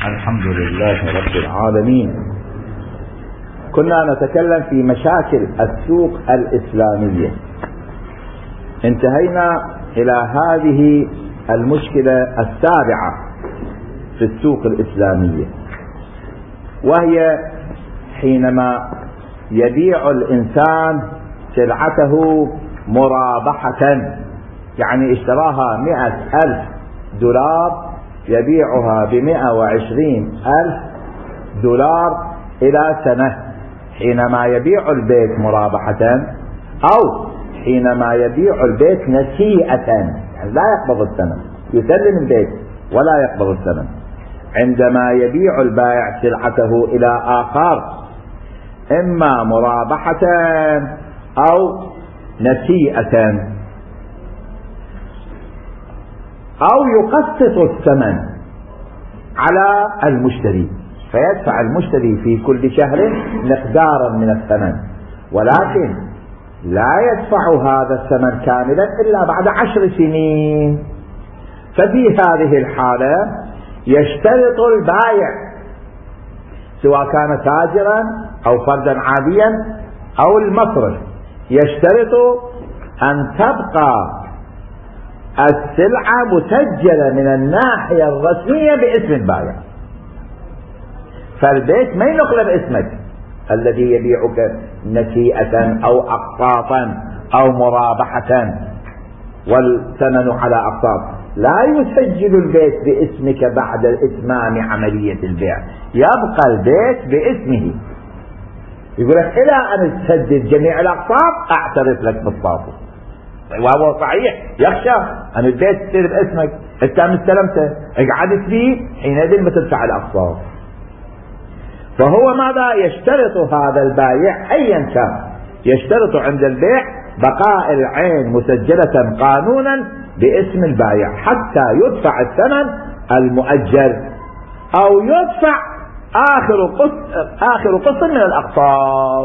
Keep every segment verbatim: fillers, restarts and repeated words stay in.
الحمد لله رب العالمين. كنا نتكلم في مشاكل السوق الإسلامية، انتهينا إلى هذه المشكلة السابعة في السوق الإسلامية، وهي حينما يبيع الإنسان سلعته مرابحة، يعني اشتراها مئة ألف دولار يبيعها بمئة وعشرين ألف دولار إلى سنة، حينما يبيع البيت مرابحة، أو حينما يبيع البيت نسيئة، يعني لا يقبض الثمن، يسلم البيت ولا يقبض الثمن. عندما يبيع البائع سلعته إلى آخر إما مرابحة أو نسيئة، أو يقسط الثمن على المشتري، فيدفع المشتري في كل شهر مقدارا من الثمن، ولكن لا يدفع هذا الثمن كاملا إلا بعد عشر سنين. ففي هذه الحالة يشترط البائع، سواء كان تاجرا أو فردا عاديا أو المصرف، يشترط أن تبقى السلعة مسجلة من الناحية الرسمية باسم البائع، فالبيت ما ينقل باسمك الذي يبيعك نسيئة أو أقساطا أو مرابحة والثمن على أقساط، لا يسجل البيت باسمك بعد إتمام عملية البيع، يبقى البيت باسمه. يقول لك إلى أن تسدد جميع الأقساط أعترف لك بالطاقة، وهو صحيح يخشى أن البيت يصير باسمك، أنت مستلمته اقعدت فيه، حينئذ ما تدفع الأقساط. فهو ماذا يشترط هذا البائع أيا كان؟ يشترط عند البيع بقاء العين مسجلة قانونا باسم البائع حتى يدفع الثمن المؤجل، أو يدفع آخر قسط آخر قسط من الأقساط،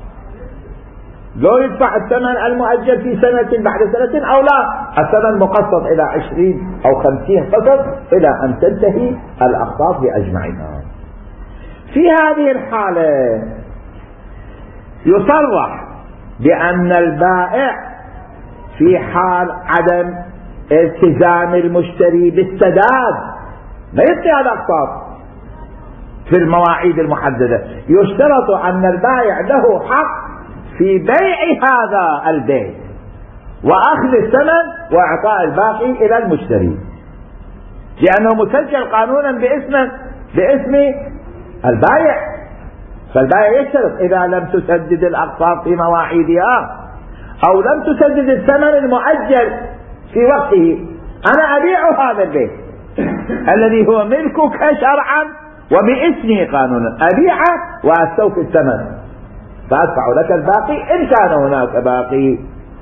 لو يدفع الثمن المؤجل في سنة بعد سنة، أو لا، الثمن مقسط إلى عشرين أو خمسين قسط إلى أن تنتهي الأقساط بأجمعها. في هذه الحالة يصرح بأن البائع في حال عدم التزام المشتري بالسداد ما يعطي الأقساط في المواعيد المحددة، يشترط أن البائع له حق في بيع هذا البيت وأخذ الثمن وإعطاء الباقي إلى المشتري، لأنه مسجل قانونا باسم باسم البائع. فالبائع يشترط إذا لم تسدد الأقساط في مواعيدها أو لم تسدد الثمن المؤجل في وقته، أنا أبيع هذا البيت الذي هو ملكك شرعا وباسمي قانونا، أبيعه وأستوفي الثمن فأدفع لك الباقي إن كان هناك باقي.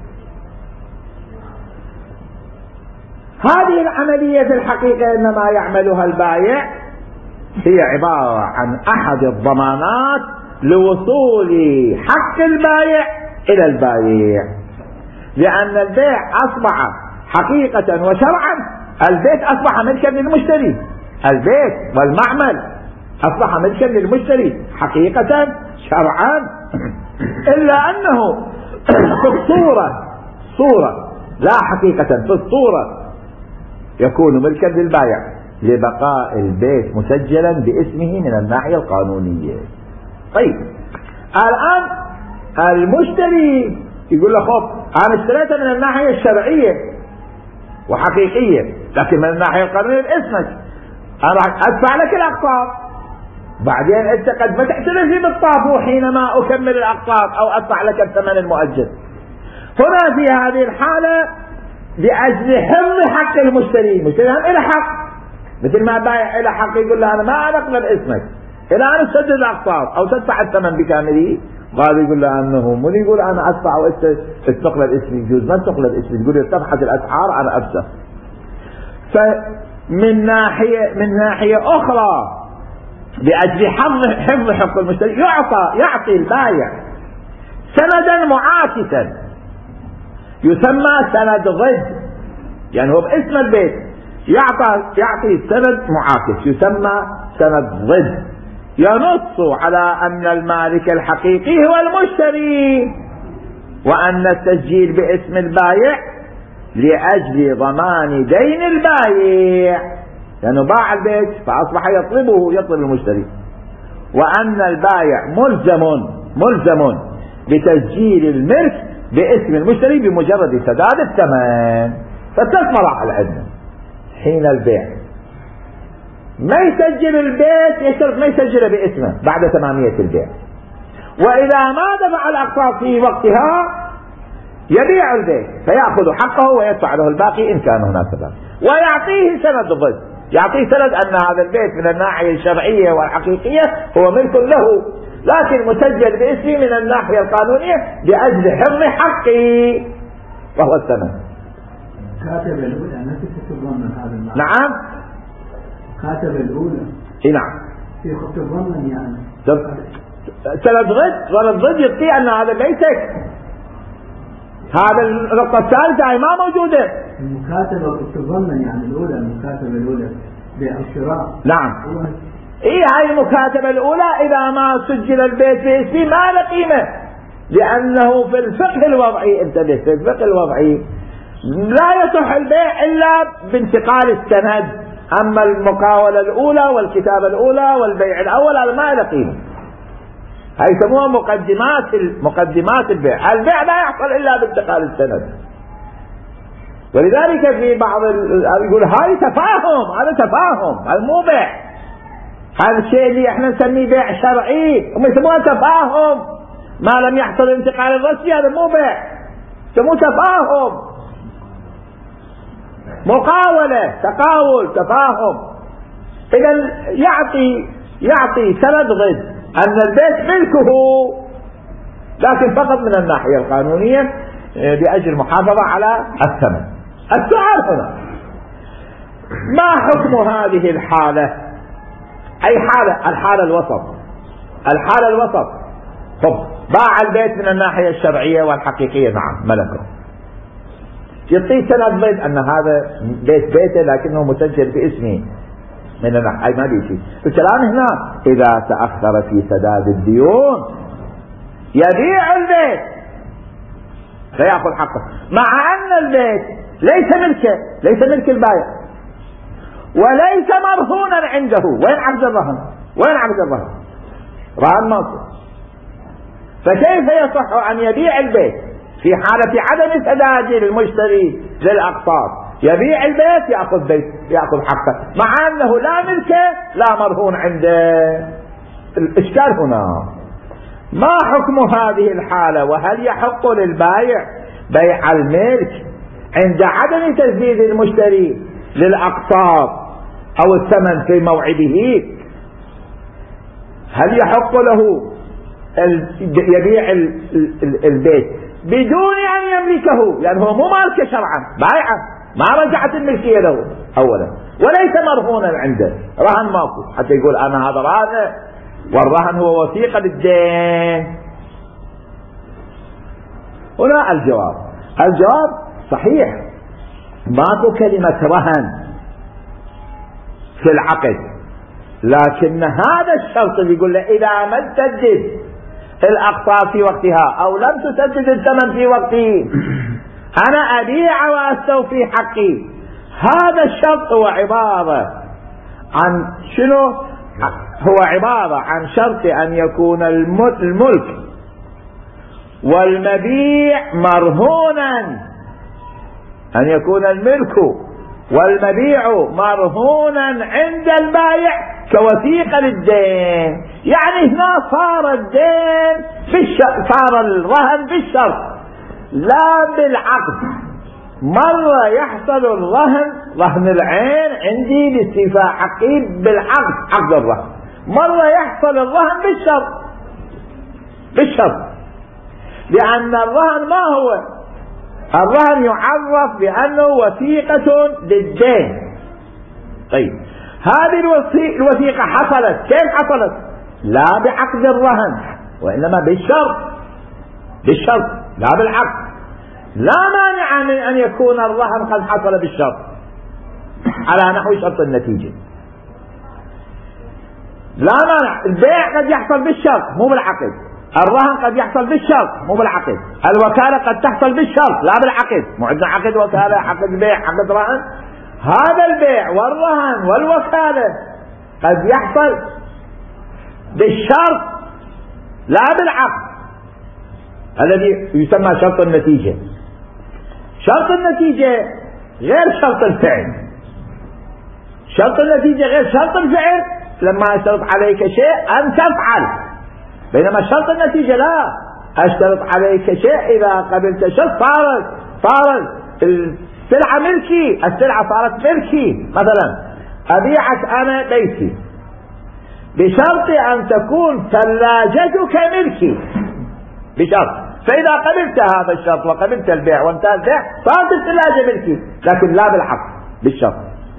هذه العملية في الحقيقة إنما يعملها البائع هي عبارة عن أحد الضمانات لوصول حق البائع إلى البائع، لأن البيع أصبح حقيقة وشرعا، البيت أصبح ملكا للمشتري، البيت والمعمل أصبح ملكا للمشتري حقيقة شرعا، إلا أنه في الصورة صورة لا حقيقة، في الصورة يكون ملكا للبائع لبقاء البيت مسجلا باسمه من الناحية القانونية. طيب الآن المشتري يقول له خب أنا اشتريته من الناحية الشرعية وحقيقية، لكن من الناحية القانونية باسمك، أنا راح أدفع لك الأقساط، بعدين أنت قد ما تعترف لي بالطابو حينما أكمل الأقساط أو أدفع لك الثمن المؤجل. هنا في هذه الحالة لأجل حفظ حق المشتري، المشتري إلى حق مثل ما البائع إلى حق يقول له أنا ما أنقل اسمك إلى أن تسدد الأقساط أو تدفع الثمن بكامله، قال يقول له أنه من يقول أنا أدفع وأنت تقبل اسمي، يجوز ما تقبل اسمي، تقول ارتفعت الأسعار أنا أفسح. فمن ناحية من ناحية أخرى لأجل حفظ حفظ حق المشتري يعطى يعطي البائع سندا معاكسا يسمى سند ضد، يعني هو باسم البيت يعطي, يعطي سند معاكس يسمى سند ضد، ينص على أن المالك الحقيقي هو المشتري، وأن التسجيل باسم البايع لأجل ضمان دين البايع، لأنه باع البيت فأصبح يطلبه يطلب المشتري، وأن البايع ملزم ملزم بتسجيل الملك باسم المشتري بمجرد سداد الثمن. فثلاث مراحل عندنا حين البيع: ما يسجل البيت، يشترط ما يسجله باسمه بعد تمامية البيع، وإذا ما دفع الأقساط في وقتها يبيع البيت فيأخذ حقه ويدفع له الباقي إن كان هناك باقي، ويعطيه سند ضد، يعطيه سند أن هذا البيت من الناحية الشرعية والحقيقية هو ملك له، لكن مسجل باسمي من الناحية القانونية لأجل حفظ حقي وهو الثمن. كاتب الأولى نفس تتضمن هذا المعنى. نعم كاتب الأولى اي نعم في خط الضمن يعني سند ضد، سند ضد يعطي أن هذا بيتك. هذا النقطة الثالثة ما موجودة. المكاتبة تتضمن يعني الأولى، المكاتبة الأولى بيع الشراء. نعم اي هاي المكاتبة الأولى إذا ما سجل البيت باسمي ما له قيمة، لأنه في الفقه الوضعي، انتبه، في الفقه الوضعي لا يصح البيع إلا بانتقال السند. أما المقاولة الأولى والكتابة الأولى والبيع الأول هذا ما له قيمة، هاي يسموها مقدمات مقدمات البيع. البيع لا يحصل إلا بانتقال السند. ولذلك في بعض يقول هاي تفاهم، هذا تفاهم، هذا مو بيع، هذا الشيء اللي احنا نسميه بيع شرعي هم يسموها تفاهم، ما لم يحصل انتقال الرسمي هذا مو بيع، يسموه تفاهم، مقاولة، تقاول، تفاهم. إذا يعطي يعطي سند ضد أن البيت ملكه، لكن فقط من الناحية القانونية لأجل المحافظة على الثمن. السؤال هنا: ما حكم هذه الحالة؟ أي حالة؟ الحالة الوسط، الحالة الوسط. طب باع البيت من الناحية الشرعية والحقيقية، نعم ملكه، يعطيه سند ضد أن هذا بيت بيته لكنه مسجل باسمه من الناحية، أي ما بيجي. الكلام هنا إذا تأخر في سداد الديون يبيع البيت فيأخذ حقه، مع أن البيت ليس ملكه، ليس ملك البائع وليس مرهونا عنده. وين عقد الرهن؟ وين عقد الرهن؟ رهن ناصر. فكيف يصح أن يبيع البيت في حالة عدم سداد المشتري للأقساط؟ يبيع البيت يأخذ بيت يأخذ حقه مع أنه لا ملكه لا مرهون عنده. الإشكال هنا: ما حكم هذه الحالة؟ وهل يحق للبائع بيع الملك عند عدم تسديد المشتري للأقساط أو الثمن في موعده؟ هل يحق له يبيع البيت بدون أن يملكه؟ لأنه هو مو مالكه شرعا، بايعه، ما رجعت الملكية له أولا، وليس مرهونا عنده، رهن ماكو حتى يقول أنا هذا رهن، والرهن هو وثيقة للدين. هنا الجواب الجواب صحيح، ماكو كلمة رهن في العقد، لكن هذا الشرط اللي يقول له إذا ما تسدد الأقساط في وقتها أو لم تسدد الثمن في وقته أنا أبيع وأستوفي حقي. هذا الشرط هو عبارة عن شنو؟ هو عبارة عن شرط أن يكون الملك والمبيع مرهونا، أن يكون الملك والمبيع مرهونا عند البائع كوثيقة للدين. يعني هنا صار الدين بالشرط، صار الرهن بالشرط لا بالعقد. مرة يحصل الرهن رهن العين عندي لاستيفاء حقي بالعقد، عقد الرهن، مرة يحصل الرهن بالشرط بالشرط لأن الرهن ما هو؟ الرهن يعرف بأنه وثيقة للدين. طيب هذه الوثيقة حصلت، كيف حصلت؟ لا بعقد الرهن وإنما بالشرط، بالشرط لا بالعقد. لا مانع من أن يكون الرهن قد حصل بالشرط، على نحو شرط النتيجة. لا مانع، البيع قد يحصل بالشرط مو بالعقد، الرهن قد يحصل بالشرط مو بالعقد، الوكالة قد تحصل بالشرط لا بالعقد. مو عندنا عقد وكالة، عقد بيع، عقد رهن. هذا البيع والرهن والوكالة قد يحصل بالشرط لا بالعقد، الذي يسمى شرط النتيجة. شرط النتيجة غير شرط الفعل. شرط النتيجة غير شرط الفعل، لما اشترط عليك شيء أن تفعل، بينما شرط النتيجة لا، اشترط عليك شيء إذا قبلت شرط صارت صارت السلعة ملكي، السلعة صارت ملكي. مثلا أبيعك أنا بيتي بشرط أن تكون ثلاجتك ملكي، بشرط. فإذا قبلت هذا الشرط وقبلت البيع وانتهى البيع صارت الثلاجة ملكي، لكن لا بالعقد، بالشرط.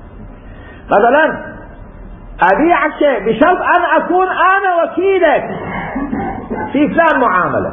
مثلا أبيعك شيء بشرط أن أكون أنا وكيلك في فلان معاملة،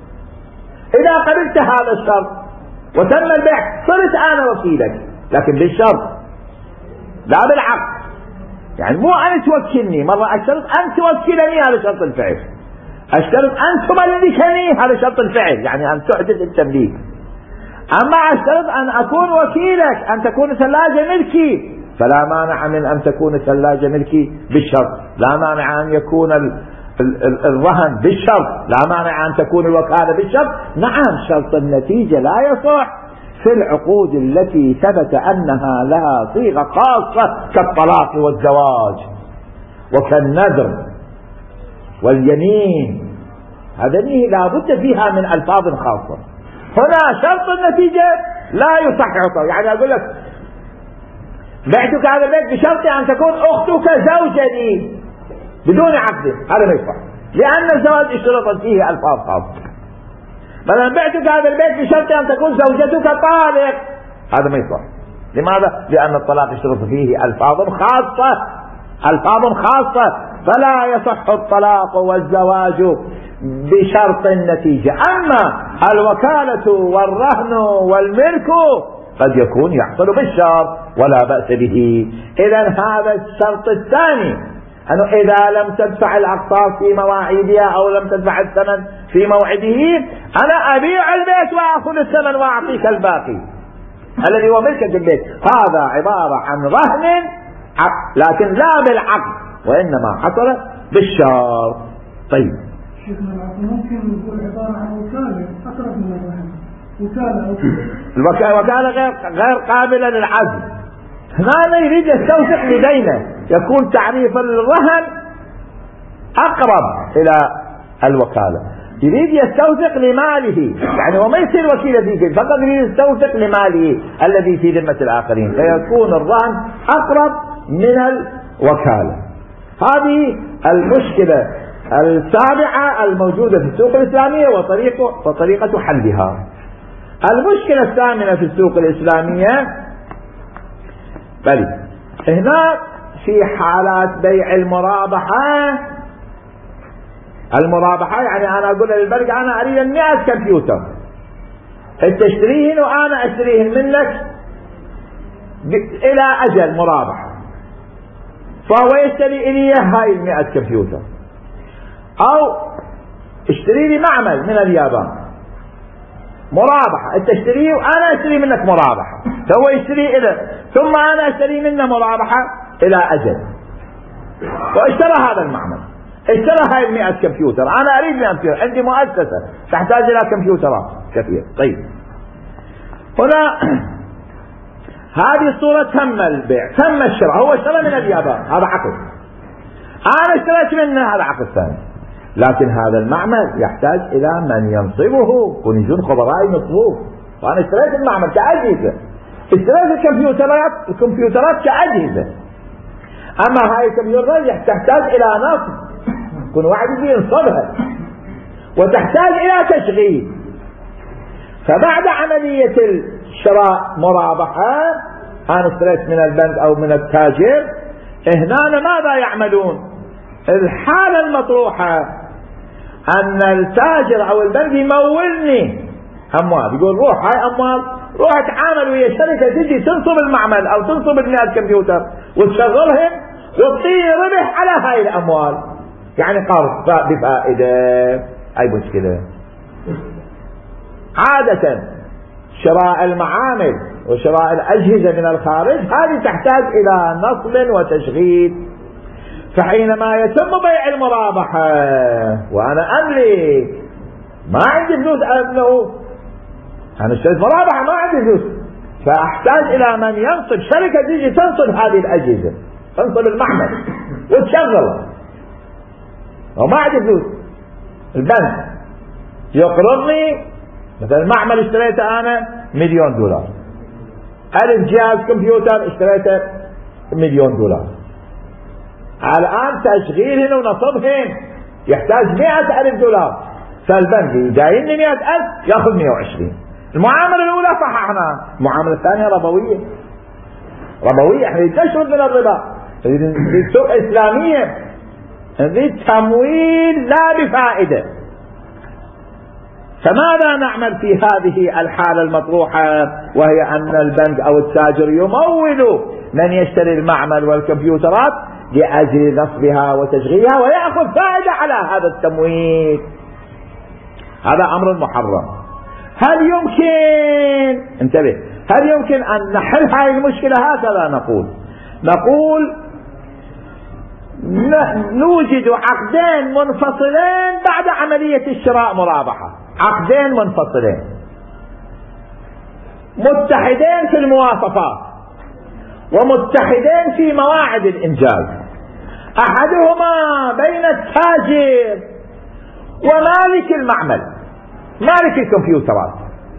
إذا قبلت هذا الشرط وتم البيع صرت أنا وكيلك، لكن بالشرط لا بالعقد. يعني مو أن توكلني، مرة أشترط أن توكلني، هذا شرط الفعل. أشترط أن تملكني، هذا شرط الفعل، يعني أن تحدث التمليك. أما أشترط أن أكون وكيلك، أن تكون ثلاجة ملكي، فلا مانع من أن تكون الثلاجة ملكي بالشرط، لا مانع أن يكون ال ال ال الرهن بالشرط، لا مانع أن تكون الوكالة بالشرط. نعم، شرط النتيجة لا يصح في العقود التي ثبت أنها لها صيغة خاصة كالطلاق والزواج وكالنذر واليمين، هذه لا بد فيها من ألفاظ خاصة. هنا شرط النتيجة لا يصح عطا. يعني أقول لك بعتك هذا البيت بشرط أن تكون أختك زوجة لي بدون عقد، هذا ما يصح، لأن الزواج اشترط فيه ألفاظ خاصة. مثلا بعتك هذا البيت بشرط أن تكون زوجتك طالق، هذا ما يصح. لماذا؟ لأن الطلاق اشترط فيه ألفاظ خاصة، ألفاظ خاصة، فلا يصح الطلاق والزواج بشرط النتيجة. أما الوكالة والرهن والملك قد يكون يحصل بالشرط ولا بأس به. إذا هذا الشرط الثاني، أنه إذا لم تدفع الأقساط في مواعيدها أو لم تدفع الثمن في موعده، أنا أبيع البيت وأخذ الثمن وأعطيك الباقي الذي هو ملكة البيت. هذا عبارة عن رهن لكن لا بالعقد، وإنما حصل بالشرط. طيب شيخنا ممكن نقول عبارة عن وكالة أقرب من الرهن، وكالة الوكالة غير غير قابلة للعزل. هنا يريد يستوثق لدينا، يكون تعريف الرهن أقرب إلى الوكالة، يريد يستوثق لماله، يعني وما يصير وكيل فيه، فقط يريد يستوثق لماله الذي في ذمة الآخرين، فيكون الرهن أقرب من الوكالة. هذه المشكلة السابعة الموجودة في السوق الإسلامية وطريقة, وطريقة حلها. المشكلة الثامنة في السوق الإسلامية، بل هنا في حالات بيع المرابحة. المرابحة يعني أنا أقول للبنك أنا أريد مئة كمبيوتر، تشتريهن وأنا أشتريهن منك إلى أجل مرابحة، فهو يشتري إلي هاي المئة كمبيوتر، أو اشتري لي معمل من اليابان مرابحة، تشتريه وأنا أشتري منك مرابحة، فهو يشتري إلى ثم أنا أشتري منه مرابحة إلى أجل. واشترى هذا المعمل، اشترى هاي المئة كمبيوتر، أنا أريد مئة كمبيوتر، عندي مؤسسة تحتاج إلى كمبيوترات كثير. طيب هنا هذه الصورة تم البيع، تم الشراء، هو اشترى من اليابان، هذا عقد، أنا اشتريت منه، هذا عقد ثاني. لكن هذا المعمل يحتاج إلى من ينصبه، يكون خبراء ينصبوه، وأنا اشتريت المعمل كأجهزة، اشتريت الكمبيوترات الكمبيوترات كأجهزة، أما هاي الكمبيوترات تحتاج إلى نصب، يكون واحد يجي ينصبها، وتحتاج إلى تشغيل. فبعد عملية الشراء مرابحة، أنا اشتريت من البنك أو من التاجر، هنا ماذا يعملون؟ الحالة المطروحة أن التاجر أو البنك يمولني أموال، يقول روح هاي أموال روح اتعامل ويا شركة تجي تنصب المعمل او تنصب المئة كمبيوتر وتشغلهم وتعطيني ربح على هاي الاموال، يعني قرض بفائدة. اي مشكلة. عادة شراء المعامل وشراء الأجهزة من الخارج هذه تحتاج إلى نصب وتشغيل، فحينما يتم بيع المرابحة وأنا أملك ما عندي فلوس أبنه، أنا اشتريت مرابحة ما عندي فلوس، فأحتاج إلى من ينصب شركة تيجي تنصب هذه الأجهزة، تنصب المعمل وتشغل، وما عندي فلوس. البنك يقرضني مثلا المعمل اشتريته أنا مليون دولار، ألف جهاز كمبيوتر اشتريته مليون دولار، الآن تشغيلهن ونصبهن يحتاج مئة ألف دولار، فالبنك جايني مئة ألف يأخذ مئة وعشرين. المعاملة الأولى صححنا، المعاملة الثانية ربوية، ربوية احنا نشرب من الربا، نريد سوق إسلامية، نريد تمويل لا بفائدة. فماذا نعمل في هذه الحالة المطروحة، وهي أن البنك أو التاجر يمول من يشتري المعمل والكمبيوترات لأجل نصبها وتشغيلها ويأخذ فائدة على هذا التمويل. هذا أمر محرم. هل يمكن انتبه هل يمكن أن نحل هذه المشكلة؟ هكذا نقول نقول نوجد عقدين منفصلين بعد عملية الشراء مرابحة، عقدين منفصلين متحدين في المواصفات ومتحدين في مواعيد الإنجاز، أحدهما بين التاجر ومالك المعمل، مالك الكمبيوترات.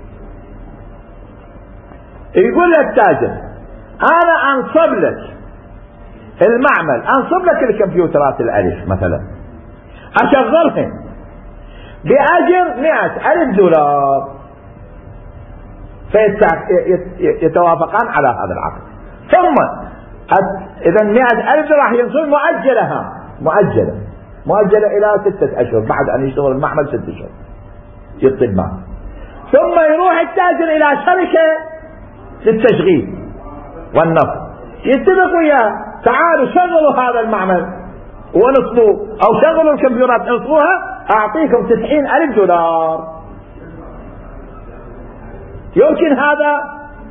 يقول للتاجر أنا أنصب لك المعمل، أنصب لك الكمبيوترات الألف مثلا، أشغلهم بأجر مئة ألف دولار، فيتوافقان على هذا العقد. ثم إذا مئة ألف راح ينصب مؤجلة، مؤجلة مؤجلة إلى ستة أشهر، بعد أن يشتغل المعمل ستة أشهر يعطي المال. ثم يروح التاجر إلى شركة للتشغيل والنصب، يتفق وياه تعالوا شغلوا هذا المعمل ونصبوه، أو شغلوا الكمبيوترات نصبوها، أعطيكم تسعين ألف دولار. يمكن هذا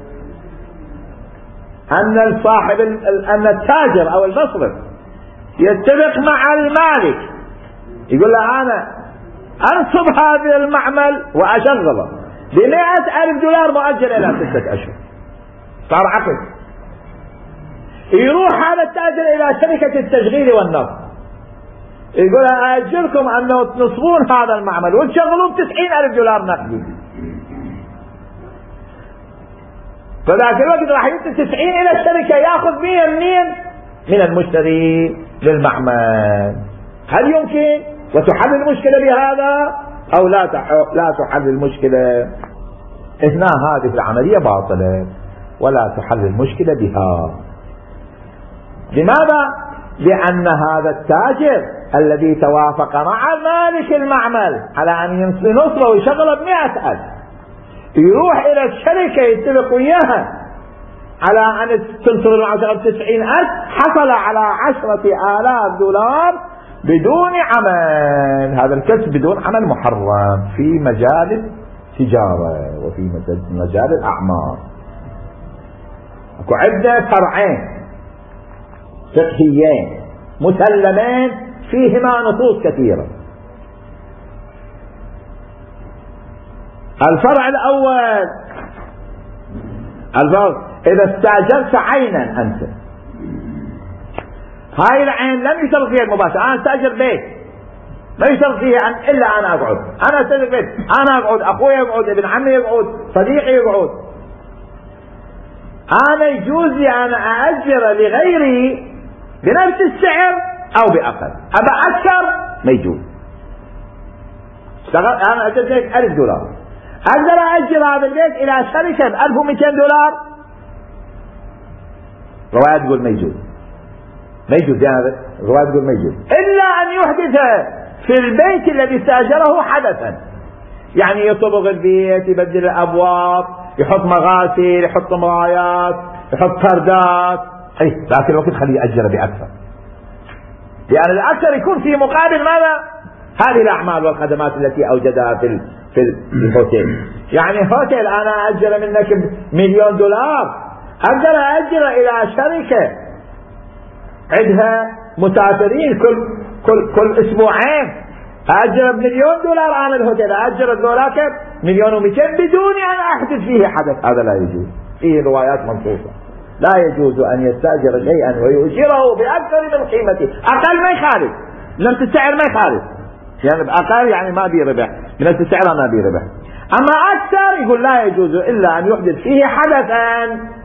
أن الصاحب أن التاجر أو المصرف يتفق مع المالك، يقول له أنا أنصب هذا المعمل وأشغله بمئة ألف دولار مؤجل إلى ستة أشهر، صار عقد. يروح هذا التاجر إلى شركة التشغيل والنصب، يقول أأجلكم أنه تنصبون هذا المعمل وتشغلون بتسعين ألف دولار نقدي، فذاك الوقت راح يعطي تسعين إلى الشركة، يأخذ مية منين؟ من المشتري للمعمل. هل يمكن وتحل المشكلة بهذا أو لا لا تحل المشكلة؟ هنا هذه العملية باطلة ولا تحل المشكلة بها. لماذا؟ لأن هذا التاجر الذي توافق مع مالك المعمل على أن ينصبه ويشغله بمئة ألف، يروح إلى الشركة يتفق وياها على أن تنصب المعمل بتسعين ألف، حصل على عشرة آلاف دولار بدون عمل. هذا الكسب بدون عمل محرم في مجال التجارة وفي مجال الأعمال. عندنا فرعين فقهيين مسلمين فيهما نصوص كثيرة. الفرع الأول، الفرع إذا استأجرت عينا أنت، هاي العين لم يشترط فيها المباشرة، أنا استأجر بيت ما يشترط فيها أن إلا أنا أقعد، أنا استأجر بيت، أنا أقعد، أخوي يقعد، ابن عمي يقعد، صديقي يقعد، أنا يجوز لي أنا أأجر لغيري بنفس السعر أو بأقل، أبا أكثر ما يجوز. أنا أجرت لك ألف دولار، أقدر أأجر هذا البيت إلى شركة بألف ومئتين دولار؟ رواية تقول ما يجوز، ما يجوز هذا، رواية تقول ما يجوز إلا أن يحدث في البيت الذي استأجره حدثا، يعني يصبغ البيت، يبدل الأبواب، يحط مغاسل، يحط مرايات، يحط فردات، اي لكن الوقت خليه يأجر بأكثر، لأن الأكثر يكون في مقابل ماذا؟ هذه الأعمال والخدمات التي أوجدها في في الهوتيل. يعني هوتيل أنا أجر منك مليون دولار، أقدر أجر إلى شركة عندها مسافرين كل كل كل أسبوعين، أجر بمليون دولار أنا الهوتيل، أجر ذولاك مليون ومئتين بدون أن أحدث فيه حدث. هذا لا يجوز، فيه روايات منصوصة لا يجوز أن يستأجر شيئا ويؤجره بأكثر من قيمته. أقل ما يخالف، نفس السعر ما يخالف، يعني بأقل يعني ما بي ربح، بنفس السعر ما بي ربح. أما أكثر يقول لا يجوز إلا أن يحدث فيه حدثا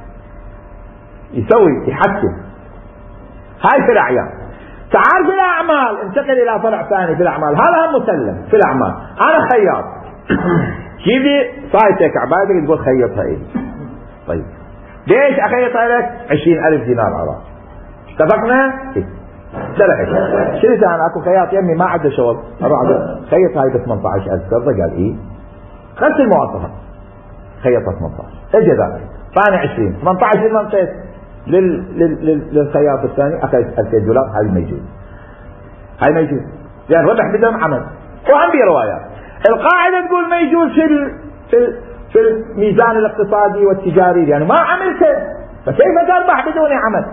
يسوي يحكم. هاي في الأعيان. تعال في الأعمال، انتقل إلى فرع ثاني في الأعمال، هذا هم مسلم في الأعمال. أنا خياط، جيب لي صايتك عبادك تقول خيطها إيه. طيب ليش أخيطها لك؟ عشرين ألف دينار عراق، اتفقنا؟ إيه سلحك شريت أنا أكو خياط يمي ما عنده شغل، أروح خيط هاي ب ثمانية عشر ألف. قال إيه؟ خذت المواصفة خيطها ثمانية عشر، اجى ذاك فأنا عشرين ثمانية عشر منطيت لل... لل... للخياط الثاني أخذت ألفين دولار. هاي ما يجوز، هاي ما يجوز، لأن ربح بدون عمل. وعم بي روايات القاعدة تقول ما يجوز في ال... في ال... في الميزان الاقتصادي والتجاري، يعني ما عملته فكيف تربح بدون عمل؟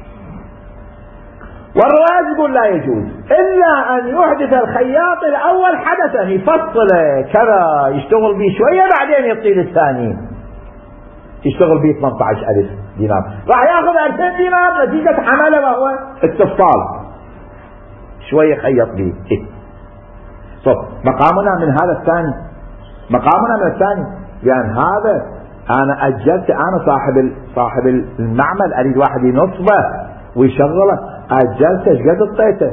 والرواية تقول لا يجوز إلا أن يحدث الخياط الأول حدثا، يفصله كذا يشتغل به شوية بعدين يطيل الثاني يشتغل به ثمانية عشر ألف دينار، راح ياخذ ألفين دينار نتيجة عمله وهو التفصال شوية خيط به. طب مقامنا من هذا الثاني، مقامنا من الثاني، لأن هذا أنا أجلت، أنا صاحب صاحب المعمل أريد واحد ينصبه ويشغله، أجلت ايش قد اعطيته؟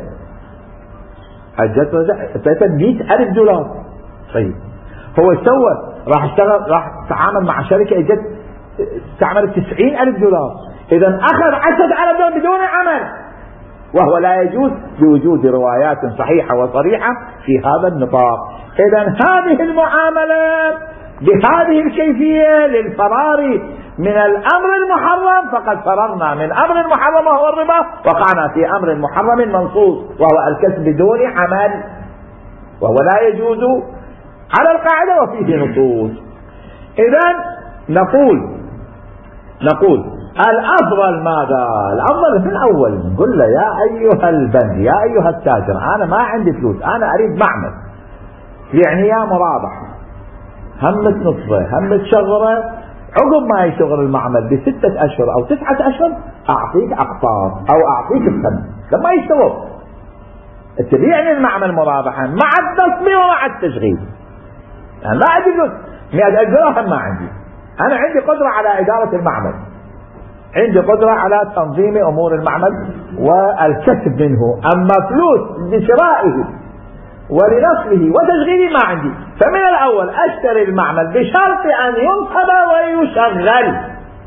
أجلت اعطيته مئة ألف دولار. طيب هو ايش سوى؟ راح اشتغل، راح تعامل مع شركة اجت تعمل تسعين ألف دولار، إذا أخذ عشرة ألف دولار بدون عمل، وهو لا يجوز بوجود روايات صحيحة وصريحة في هذا النطاق. إذا هذه المعاملات بهذه الكيفية للفرار من الأمر المحرم، فقد فررنا من أمر محرم وهو الربا، وقعنا في أمر محرم منصوص وهو الكسب بدون عمل، وهو لا يجوز على القاعدة وفيه نصوص. إذا نقول نقول الأفضل ماذا؟ الأفضل من الأول نقول له يا أيها البند، يا أيها التاجر، أنا ما عندي فلوس، أنا أريد معمل، يعني يا مرابح، هم نصفه هم تشغره، عقب ما يشغل المعمل بستة أشهر أو تسعة أشهر أعطيك أقساط أو أعطيك الثمن لما يشتغل. تبيعني المعمل مرابحا مع التصميم ومع التشغيل، يعني لا أجل مئة ألف دراهم ما عندي، أنا عندي قدرة على إدارة المعمل، عندي قدرة على تنظيم أمور المعمل والكسب منه، أما فلوس لشرائه ولنصله وتشغيله ما عندي. فمن الأول أشتري المعمل بشرط أن ينصب ويشغل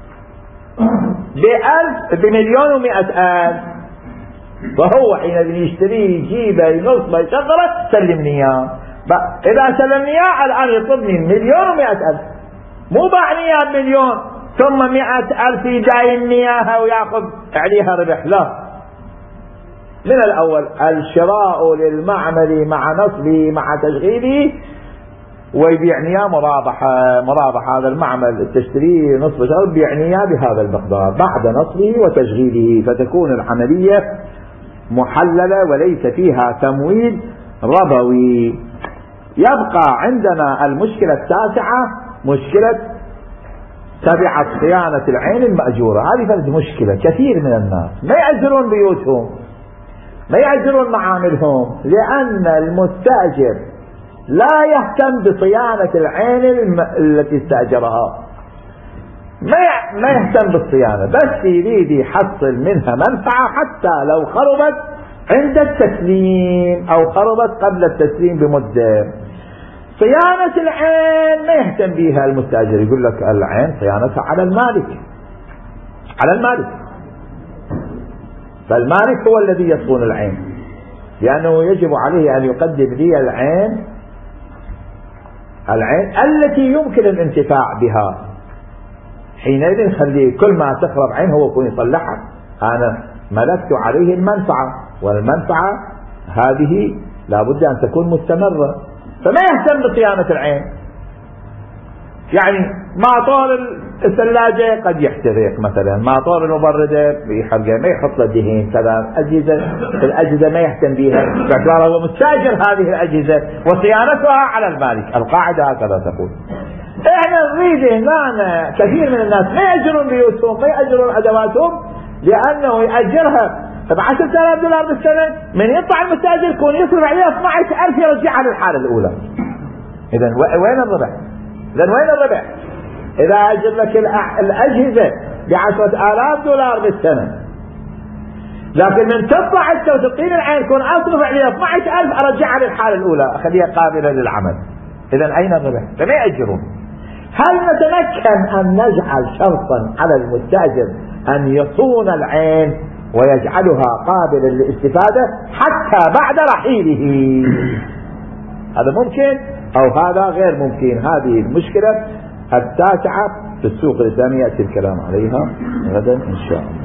بألف بمليون ومئة ألف، وهو حين يشتريه يجيبه ينصبه يشغله سلمني إياه. إذا سلمني إياه الآن يطلبني مليون ومئة ألف، مو باعني إياه مليون ثم مئة ألف يدايني إياها ويأخذ عليها ربح، لا. من الأول الشراء للمعمل مع نصبه مع تشغيله ويبيعني مرابحة، مرابح هذا المعمل تشتريه نصف شهر بيعني بهذا المقدار بعد نصبه وتشغيله، فتكون العملية محللة وليس فيها تمويل ربوي. يبقى عندنا المشكلة التاسعة، مشكلة تبعة صيانة العين المأجورة. هذه فرد مشكلة، كثير من الناس ما يأجرون بيوتهم، ما يأجرون معاملهم، لأن المستأجر لا يهتم بصيانة العين الم... التي استأجرها، ما ما يهتم بالصيانة، بس يريد يحصل منها منفعة حتى لو خربت عند التسليم أو خربت قبل التسليم بمدة. صيانة العين ما يهتم بها المستأجر، يقول لك العين صيانتها على المالك، على المالك، فالمالك هو الذي يصون العين، لأنه يجب عليه أن يقدم لي العين العين التي يمكن الانتفاع بها حينئذ خليه كل ما تخرب عين هو يكون يصلحها. أنا ملكت عليه المنفعة، والمنفعة هذه لابد أن تكون مستمرة، فما يهتم بصيانة العين. يعني ماطور الثلاجة قد يحترق مثلا، ماطور المبردة يحرقه، ما يحط له دهين كذا. أجهزة الأجهزة ما يهتم بها باعتباره هو مستاجر هذه الأجهزة، وصيانتها على المالك. القاعدة هكذا تقول. احنا نريد هنا كثير من الناس ما يأجرون بيوتهم، ما يأجرون أدواتهم، لأنه يأجرها بعشرة آلاف دولار بالسنة، من يطلع المستاجر يكون يصرف عليها اثني عشر ألف يرجعها للحالة الأولى. إذا وين الربح؟ إذا وين الربح؟ إذا أجر لك الأجهزة بعشرة آلاف دولار بالسنة، لكن من تطلع أنت وتطين العين يكون أصرف عليها اثني عشر ألف أرجعها للحالة الأولى، أخليها قابلة للعمل. إذا أين الربح؟ فما يأجرون. هل نتمكن أن نجعل شرطا على المستأجر أن يصون العين ويجعلها قابلة للاستفادة حتى بعد رحيله؟ هذا ممكن أو هذا غير ممكن؟ هذه المشكلة التاسعة في السوق الإسلامي، يأتي الكلام عليها غدا إن شاء الله.